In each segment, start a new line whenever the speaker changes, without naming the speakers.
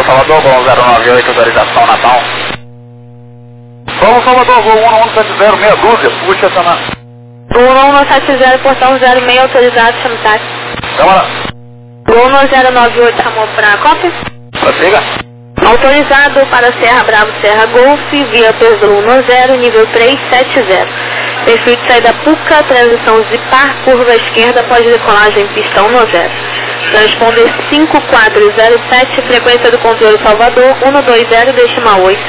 Salvador, Gol 098, autorização Natal. Vamos Salvador, Gol 1170, meia dúzia, puxa Samar.
1170, portão 06, autorizado, chama o táxi.
Câmara.
Gol 1098, chamou para a cópia.
Prossiga.
Autorizado para Serra Bravo, Serra Golf, via Pêssego 10, nível 370. Perfil de saída Puca, transição Zipar, curva esquerda após decolagem, pistão 10. Transponder 5407, frequência do controle Salvador, 120, decimal 8.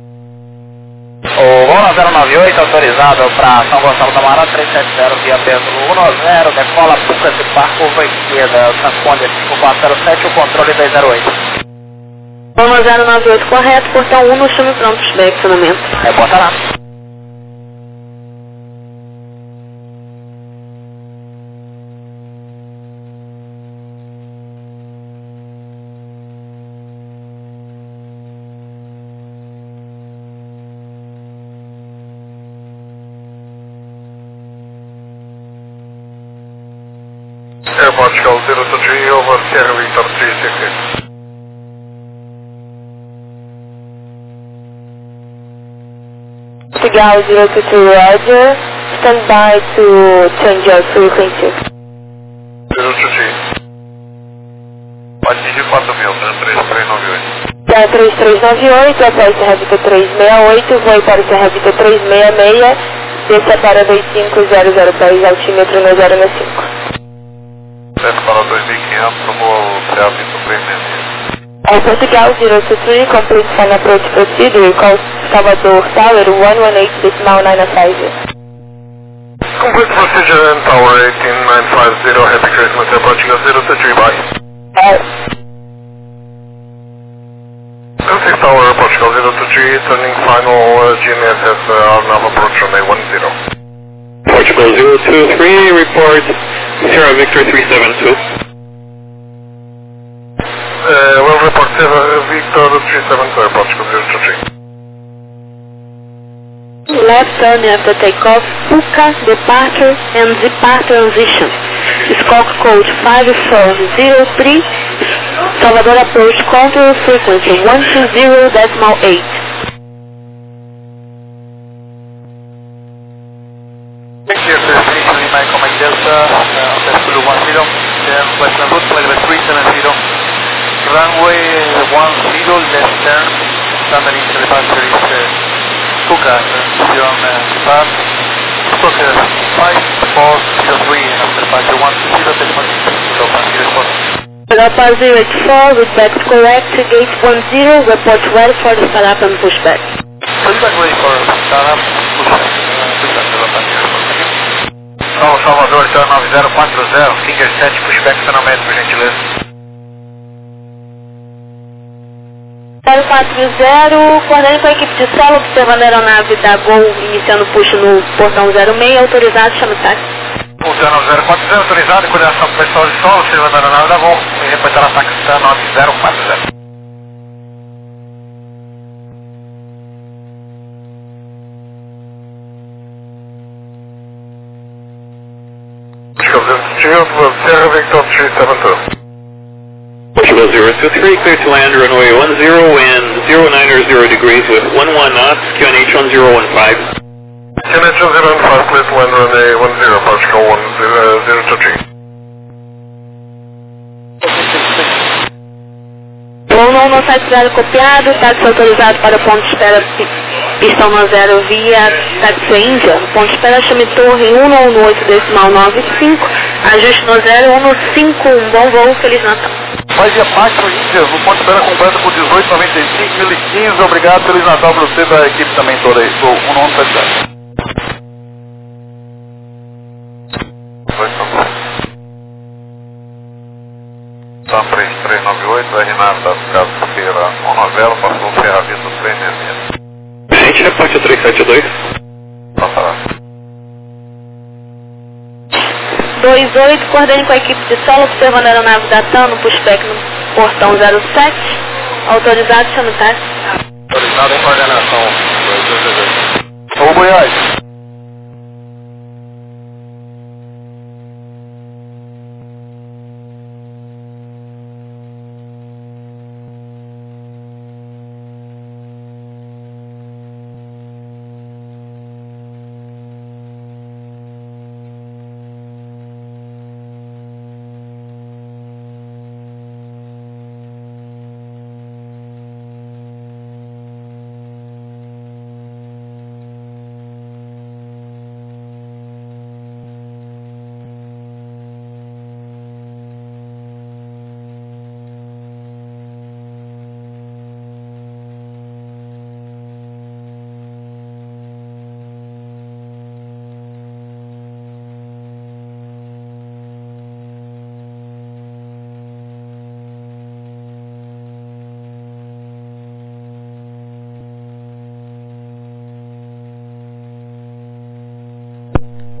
O Gol 098, autorizado para São Gonçalo do Amarante, 370, via Pêssego 10, decola Puca, Zipar, curva esquerda, transponder 5407, o controle 208.
1098 correto, portão 1 no chame pronto, estacionamento.
Reporta lá.
Airportical 023 over Sierra Victor 366.
Portugal 022 Roger, stand by to change your frequency.
023. Pode pedir 4.000, 3398.
3398, após Serra Vitor 368, voe para Serra Vitor 366, desça para 25010, altímetro no 065.
Desce para 2.500, vou Serra Victor 366.
Portugal 023, complete fan approach procedure, call Salvador Tower 118.950.
Complete procedure and Tower 18950, Happy Christmas, Airportical 023, bye. 6 Tower, Portugal 023, turning final GNSS Arnav approach runway 10.
Portugal 023, report Sierra Victor 372.
Will report Victor 372, Portugal 023.
Left turn after takeoff, Puca, departure and Zipar transition. Squawk code 5403, Salvador approach control frequency 120.8.
Command Delta, Blue 10, Western route, Flight 370, runway 10, left turn, standard departure is Puca, transition path, Squawk 5403, and after departure 120, decimal 6,
Alpha 084, report correct, gate 10, report well for the startup and pushback.
Pushback ready for startup, pushback development. Salvador, então 9040, Finger 7, pushback estacionamento, por gentileza.
040, coordenando com a equipe de solo, observando a aeronave da Gol, iniciando push no portão 06, autorizado, chama o táxi.
Pulsando 040, autorizado, coordenação com o pessoal de solo, observando a aeronave da Gol, e reportar ataque 9040.
Sierra Victor 372.
Portugal 023, clear to land runway 10 and 090 degrees with 11 knots, QNH 1015.
QNH 1015, clear to land runway 10, Portugal 1023.
117 copiado, táxi autorizado para o ponto de espera pistão 0 via táxi Índia, ponto de espera chame torre 118.95, ajuste no 0115, bom voo, Feliz Natal.
Fazia parte do Índia, o ponto de espera completo por 1895, 1015, obrigado, Feliz Natal para você e da equipe também toda aí, sou 117.
Sam 3398, RNAV das Casas Feira 10, passou Serra Vitor 366.
Gente, repórter 372.
Passará.
28, coordene com a equipe de solo, observando a aeronave da TAM no pushback no portão 07, autorizado, chama o táxi.
Autorizado em coordenação 222.
Ô Goiás.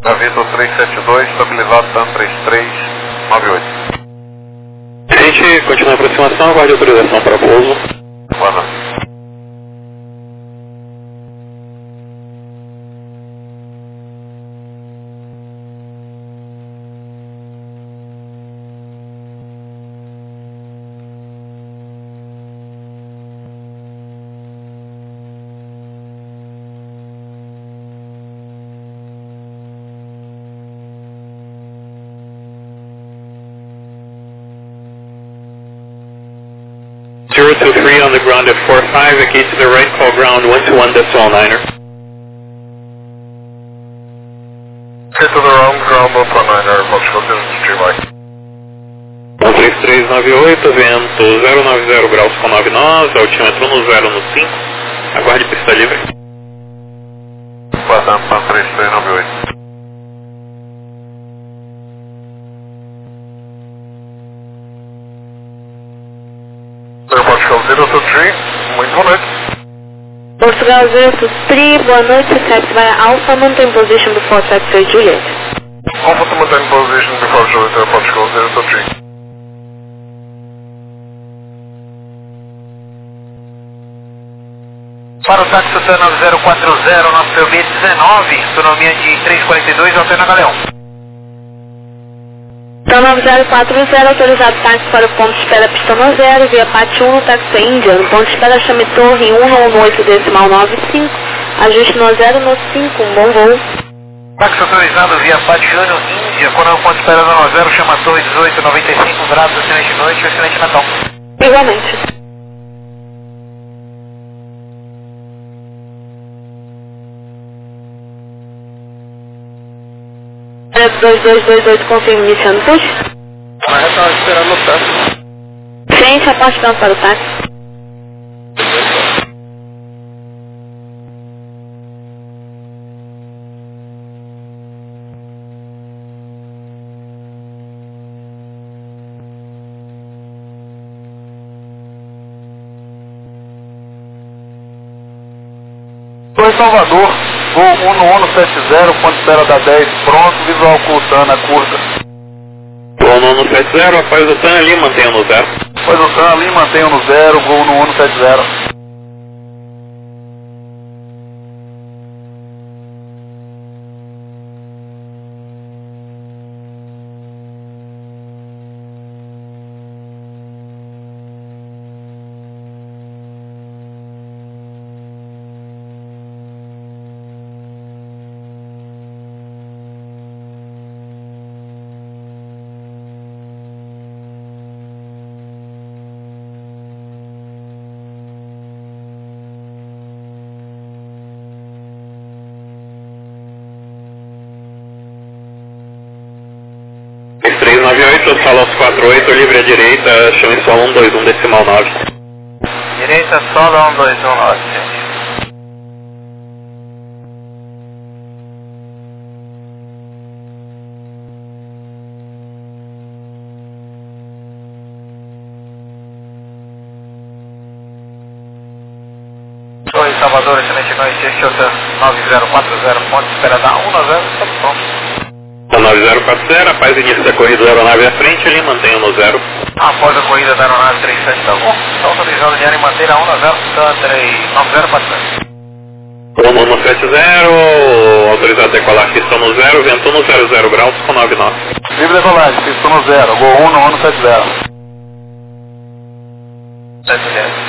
Vitor 372, estabilizado TAM 3398.
A gente continua a aproximação, aguarde autorização para pouso.
Boa noite.
Zero 23 on the ground at 45, vacate to the right, call ground 121.9er.
Hit to the wrong, ground 119er, Portugal 03 Mike.
13398, vento 090 graus com 9 nós, altímetro no 0 no 5, aguarde pista livre.
Passando TAM 3398. Portugal 023, muito boa noite.
Portugal 023, boa noite, taxi via Alpha, maintain position before taxi Juliet.
Alpha to maintain position before Juliet, Portugal 023.
Para o táxi Tutano 040, nosso PB 19, autonomia de 342, alterna Galeão.
Então 9040, autorizado táxi para o ponto de espera Pistão 0, via Pátio 1, táxi Índia, no ponto de espera Chame Torre 118.95, ajuste no 0 no 5, bom voo.
Táxi autorizado via Pátio Júnior, Índia, quando o ponto de espera no 0, Chama Torre 18.95 graus, excelente noite, excelente Natal.
Igualmente. É 2228, confirma iniciando push.
Mas estava esperando o táxi.
Frente, apontando para o táxi.
Oi, Salvador, voo 1170, ponto de espera da 10, pronto, visual Cultana, curta.
Voo no 170, após o TAN ali, mantenha no 0.
Pois o TAN ali, mantenha no 0, voo no 170.
X 398, sala 48, livre à direita, chame só 121.9.
Direita, solo 1219, gente. Oi, Salvador, excelente noite, este é o TAN 9040, ponto de espera da 190, estamos prontos.
9040, após início da corrida da aeronave à frente, ali, mantenha no 0.
Após a corrida da aeronave 37, tá bom? Está autorizado de área e manter a 190, TAN 9040.
Voo no 170, autorizado a decolar, pistão no 0, vento no 00 graus com 9 nós.
Livre decolagem, pistão no 0, voo 1 no 170.
70.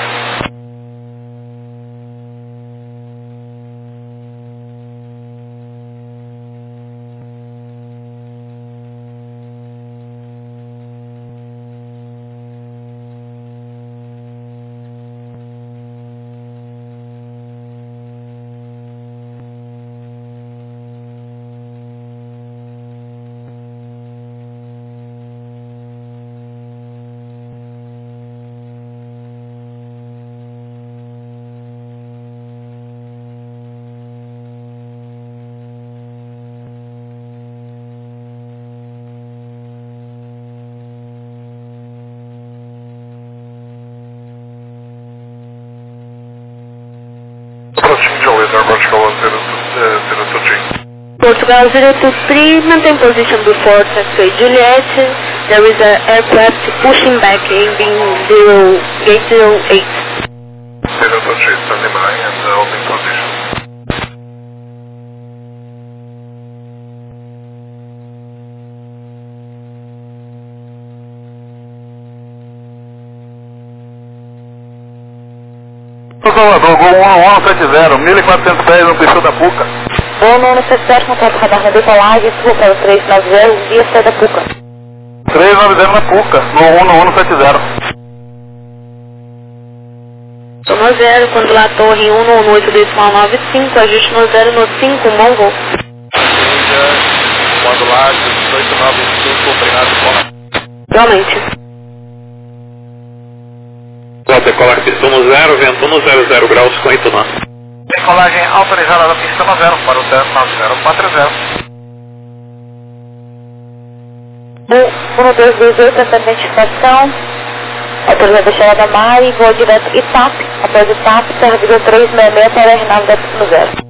Approaching Juliet, Portugal 023.
Portugal 023, maintain position before taxiway Juliet. There is an aircraft pushing back ending 08.
023, standing by and holding position.
Salvador, Gol 1170, 1400 pés no perfil da PUCA.
Gol 1170, contato radar na decolagem, sul para o 390, via saída PUCA.
390 na PUCA, no 1170.
No 0, quando lá torre 118,95, ajuste no 0 no 5, Mongo.
Quando lá 1895, obrigado por...
Realmente.
Decolar pista 10, vento 100 graus com 8 nós.
Decolagem autorizada da pista 90 para o 9040.
1228, essa identificação. Autorizada a chegada mar e voo direto ITAP. Após ITAP, Serra Vida 366 para a R9 da pista 0.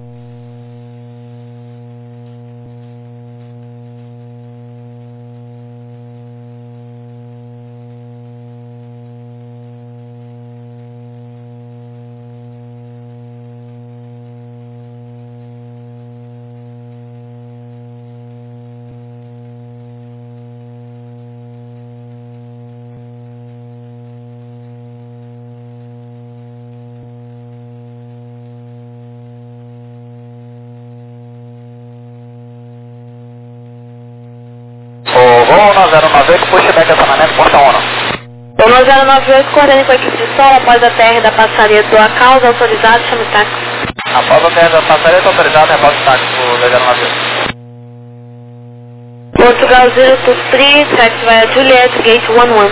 Gol 1098, pushback essa mané, porta 1.
O 1098, coordenando com a equipe de solo após a TR da passaria do Acaus, autorizado, chame táxi.
Após a terra da passaria, está autorizado, rebote táxi do 1098.
Portugal 023, taxi via Juliet, gate 11.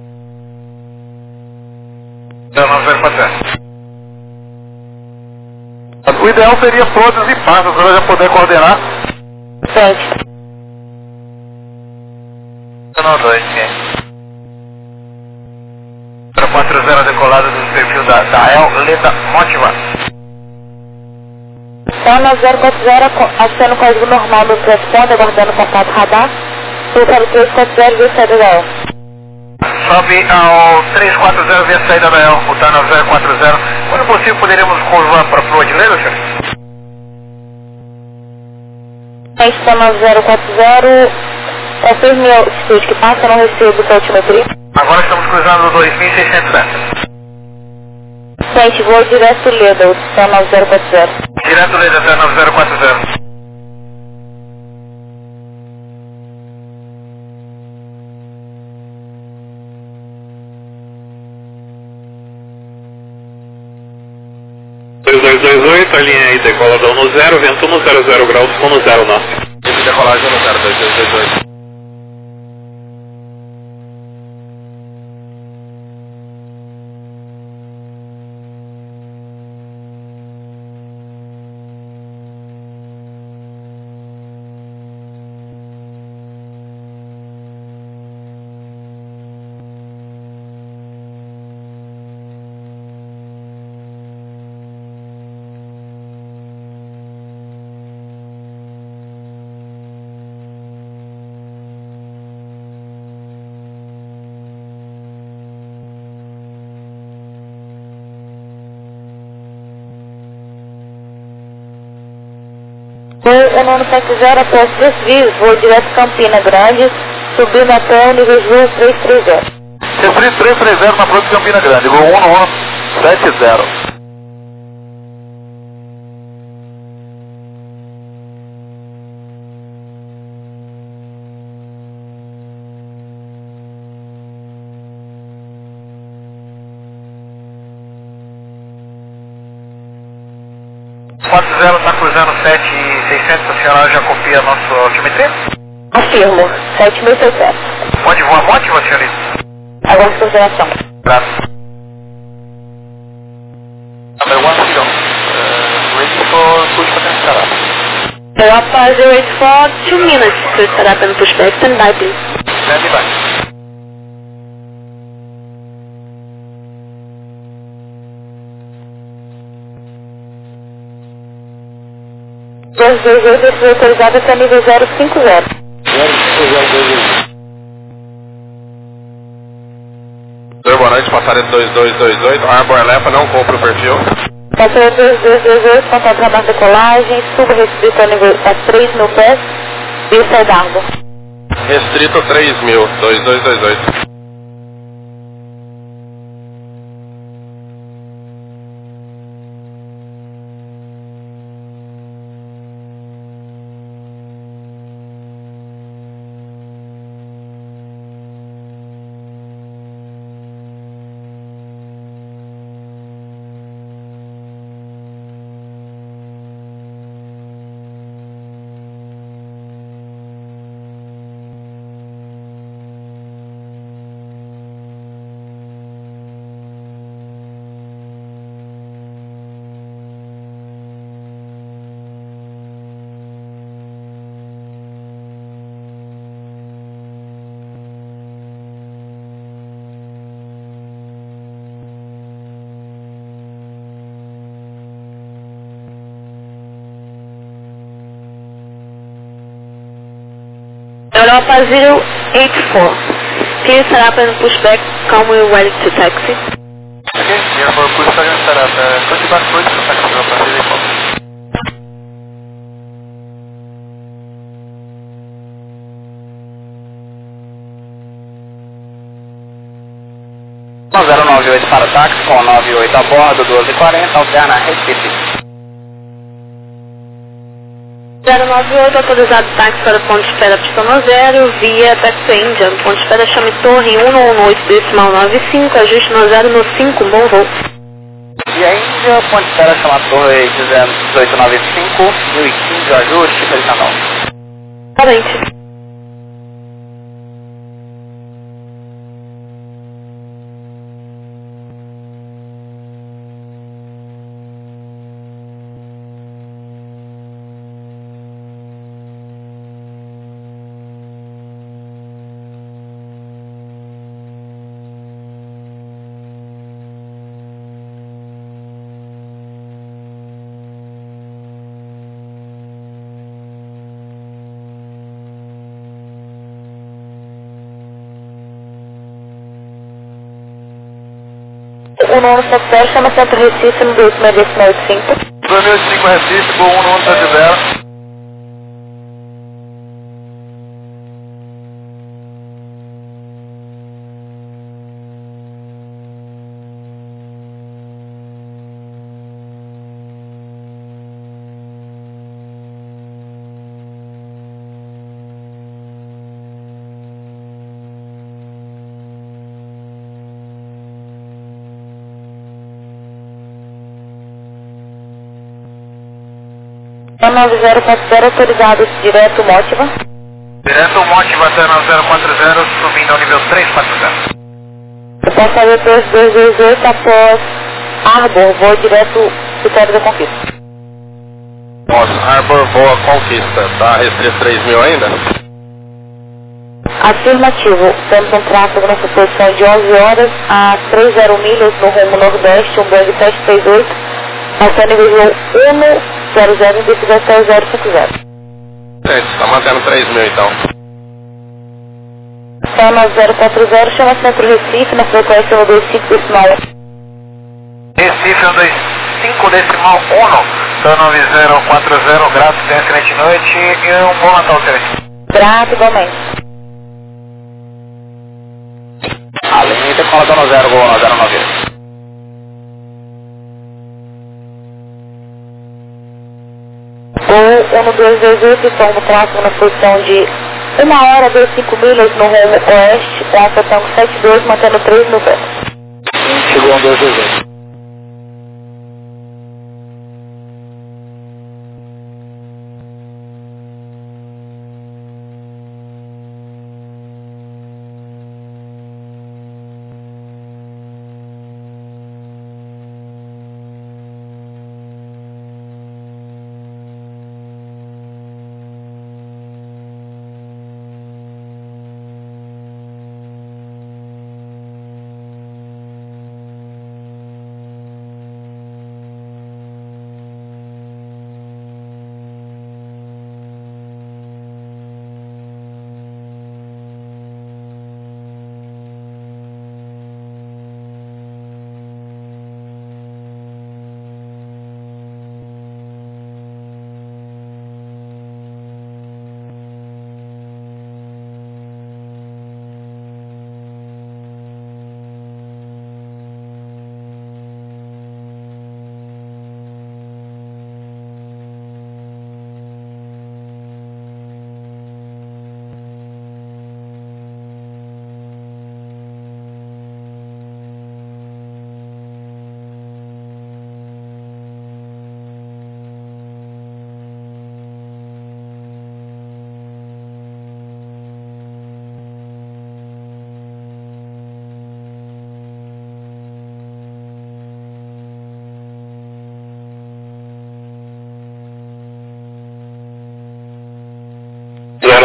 9040.
O ideal seria todos e passas, para já poder coordenar.
7.
2, sim. 040 decolada do perfil da El Leda Motiva.
Então, na 040, acionando o código normal do transponder, aguardando o contato radar. Sul para o 340, via saída da El.
Sobe ao 340 via saída da El, botando ao 040. Quando possível, poderíamos curvar para o Odilheiro, senhor?
Está na 040, confirme a altitude que passa, não recebo a altimetria.
Agora estamos cruzando o 2.600 metros.
Gente, voo direto Leda, está na 040.
Direto Leda até 9040.
A linha aí decola da 10, vento 100 graus com 0 nós.
Esse decolagem no 02228.
O nono 70 após 3 vias, voo direto Campina Grande, subindo até o nível Sul 330.
Refri 330 na Ponte Campina Grande, Gol 1170.
Está cruzando 7.600, a senhora já copia nosso altimetria?
Afirmo, 7.600.
Pode voar Motiva, senhorita?
Aguardo consideração.
Graças.
Number 10, ready for push potential.
Europa 084, 2 minutes to set up and push back, stand by please.
Stand by.
228, descida autorizada até nível 050.
050. Boa noite, passageiro 2228, Arbor Lepa, não compra o perfil.
Passageiro 2228, contato na base de decolagem, suba restrito a nível a 3.000 pés e sai da Arbor.
Restrito 3.000, 2228.
Europa 084. Please set up and push back, come we ready to taxi.
Okay, Airport push back and set up. Push back, push to taxi Europa
098 para o táxi, com 98 a bordo, 12h40, alterna Recife.
098, autorizado táxi para o ponto de espera Pistão Zero, via Taxi Indian, ponto de espera Chame Torre 118,95, ajuste no 0 no 5, bom voo.
Via Índia, ponto de espera Chama Torre 1895, 1015, ajuste, feliz Natal.
Parente. O nono software chama Centro Recife no 2685.
2085 Recife, Gol 1 no 170.
É 9040 autorizado direto Mótiva.
Direto Mótiva até 9040, subindo ao nível 340.
O passageiro 2228 após Arbor, voo direto Vitória da Conquista.
Nossa, Arbor voa Conquista, tá restrito 3.000 ainda?
Afirmativo, temos um tráfego nessa posição de 11 horas a 30 milhas no rumo nordeste, um Boeing 738, até nível 100 em descida até o 050.
Gente, tá mantendo 3.000 então.
Então, 9040, chama Centro Recife, na frequência 125 decimal.
Recife 125 decimal 1, então 9040, grato, tenha excelente noite e um bom Natal, senhores.
Grato, igualmente.
A linha decola dando 0, Gol 098.
Gol 1228, estão no tráfego na posição de 1 hora, 25 milhas no rumo oeste, traça tango 72, mantendo 3.000 pés.
Chegou 1228.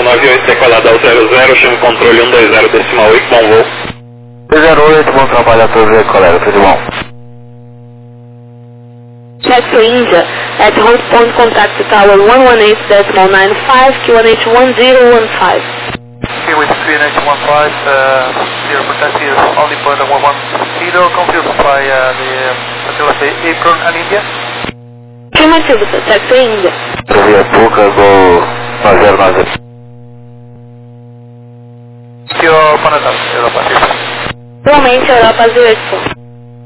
98, decolada ao 00, chame controle 120 decimal 8, bom voo.
08, bom trabalho a todos aí, colega, tudo bom?
Taxi India at hold point contact tower 118.95, QNH1015.
Here with 31815, here for taxi is only point 110, confused by the facility Apron and India.
Afirmativo, Taxi India.
Via Puca, gol 9090.
Your Panadol, Europa.
Igualmente, Europa 08.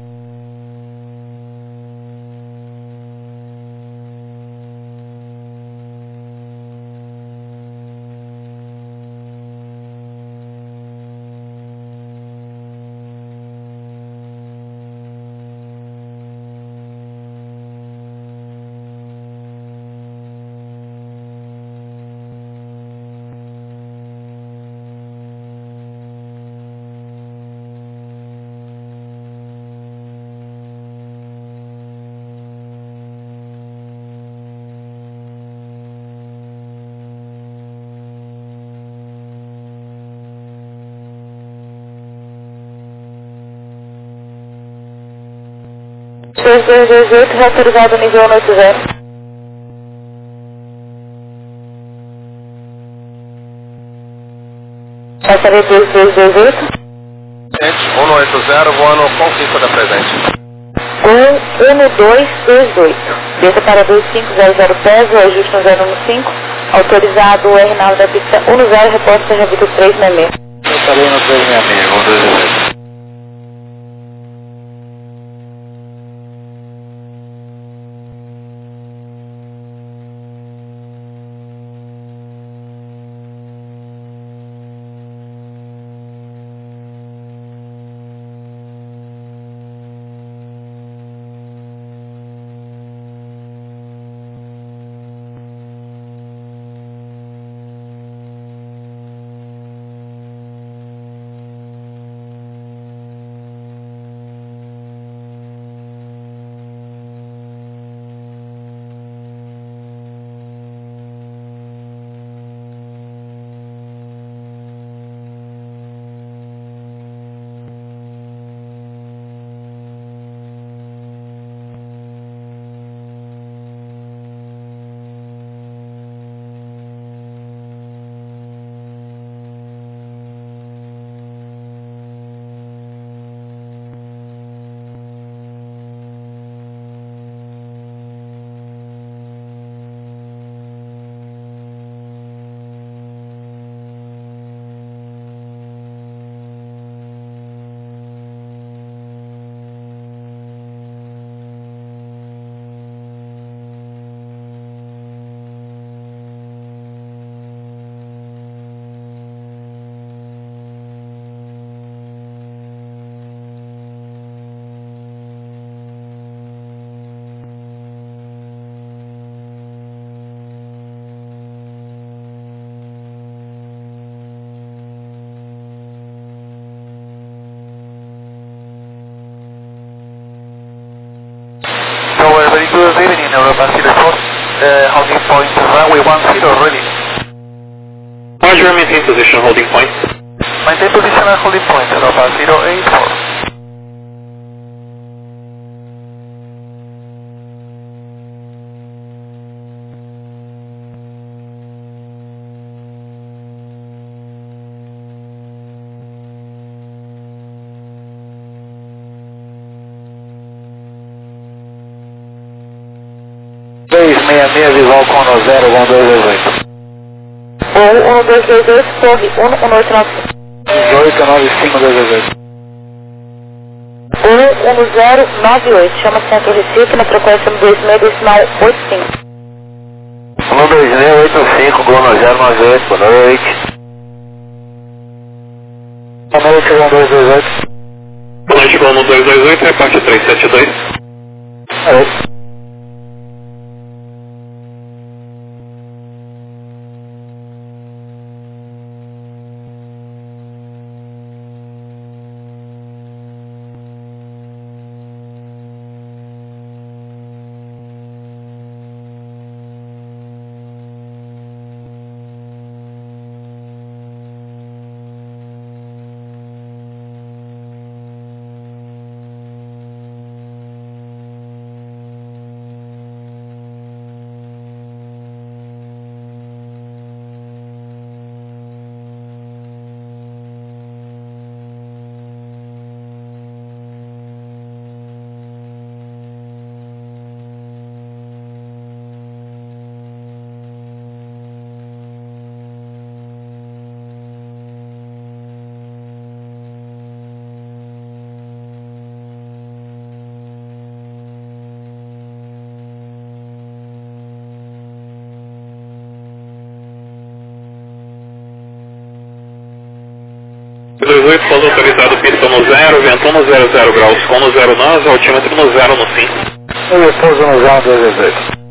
Dois 228, reautorizado nível 180. Passaria 2228.
180, voando com 5 da presente.
1228. Desça para 2500 pés, o ajuste no 015. Autorizado o RNAV da pista 10, repórter seja Vitor 366.
Eu estarei no 366, 128.
Very good evening, Europa Zero 4, holding point runway 10 ready.
Roger, maintain position, holding point.
Maintain position and holding point, Europa 084.
Visual com 01228.
1228, corre 11895.
1895228.
1098, chama Centro Recife na frequência 26 decimal 85.
12685, Gol 098, boa noite. Boa noite, 1228.
Boa noite, Gol 1228, reparte 372.
Alô.
28, pouso autorizado, pistão no 0, vento no 00 graus, com no 0 nós, altímetro no 0 no sim.
E pouso no 028.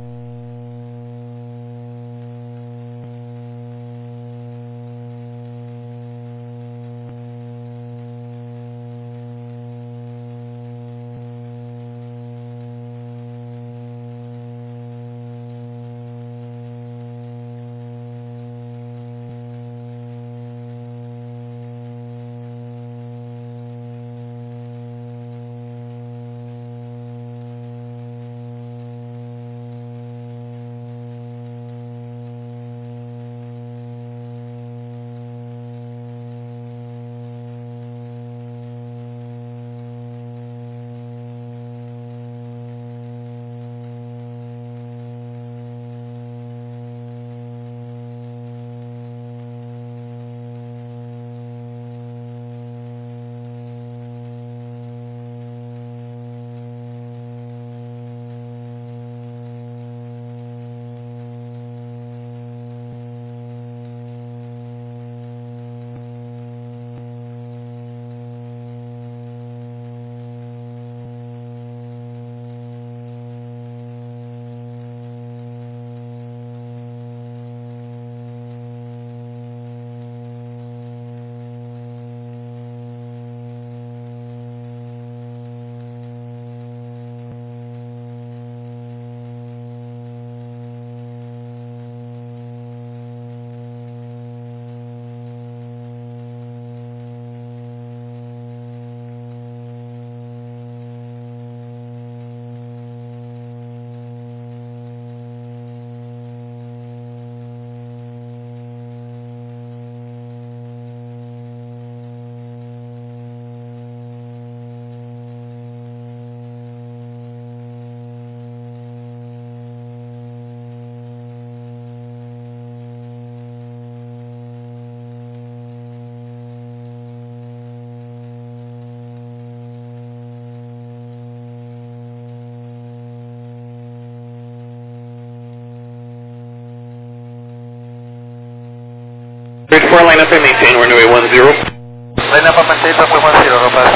Four line up and maintain runway 10.
Line up and maintain runway 10, Nova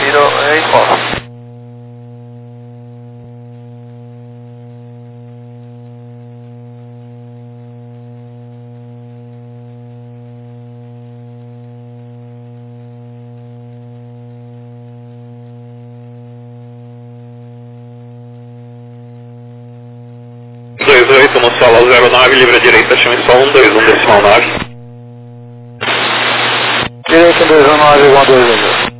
084.
No solo 09, livre à direita, chame só 121 decimal 9.
Direito 219, igual 222.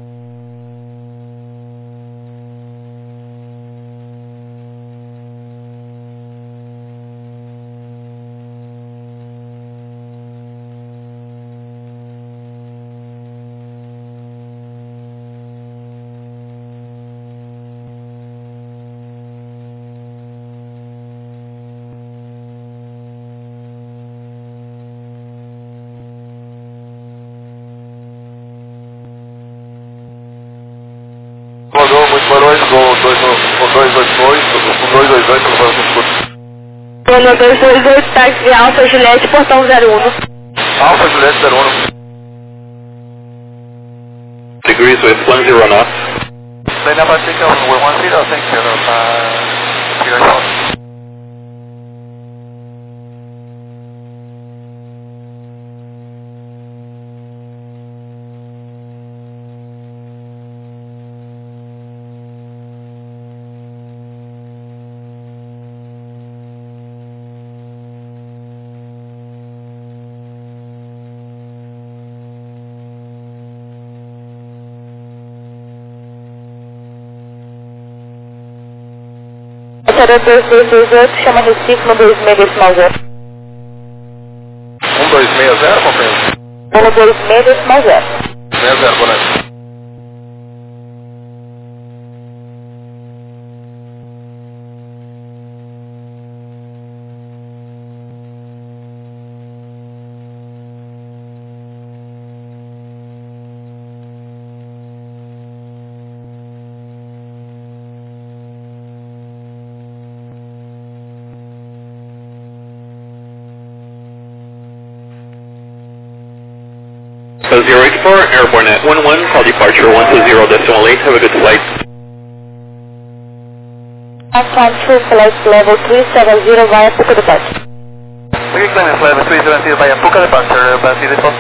Rodou, muito boa noite, com 222, com 228, pelo valor do escudo.
Zona 228, táxi Alfa Juliette, portão 01.
Alfa Juliette 01.
Degrees with 10 knots.
Line up and take runway 10, thank you, Nova.
Opera 2228, chama Recife no 26 decimal 0.
1260, companheiro?
No 26 decimal 0.
60, boa noite.
Alpha 084, airborne at 11, call departure 120.8, have a good flight.
Alpha 2, flight level 370 via Puka departure.
Okay, Clemens, level 370 via Puka departure, beautiful.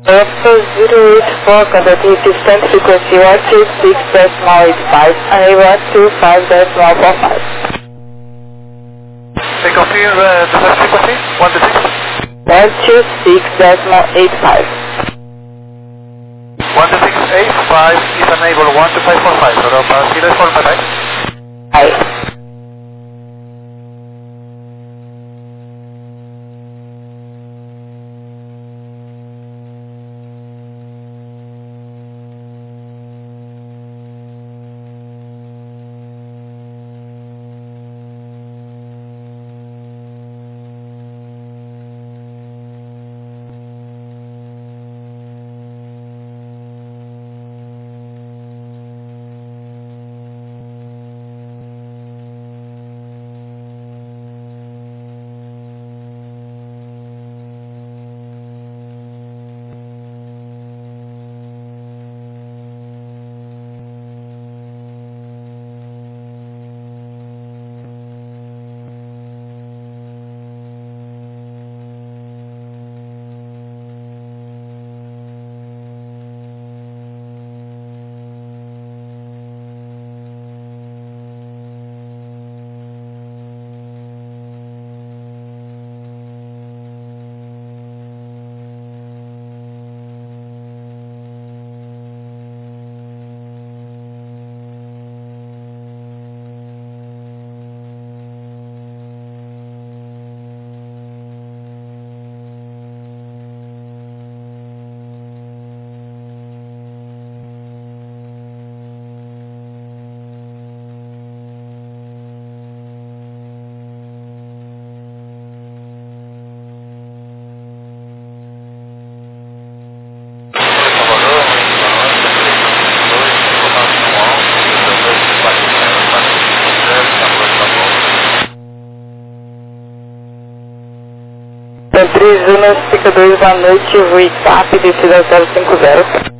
Alpha 084, contacting distant frequency 126.85 and 125.45.
Takeoff is the frequency,
126.85.
12685 is enable 12545, so the zero is for right?
Aye. Centris Unas, fica 2, boa noite, VTAP, descida 050.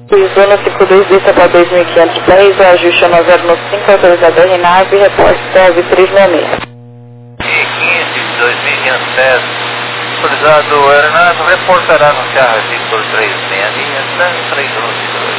Zona 52, desça para 2.510, o ajuste é 9095, autorizado a RNAV, repórter serve 366.
15, 2510, autorizado a RNAV, reportará no carro por 366, 312.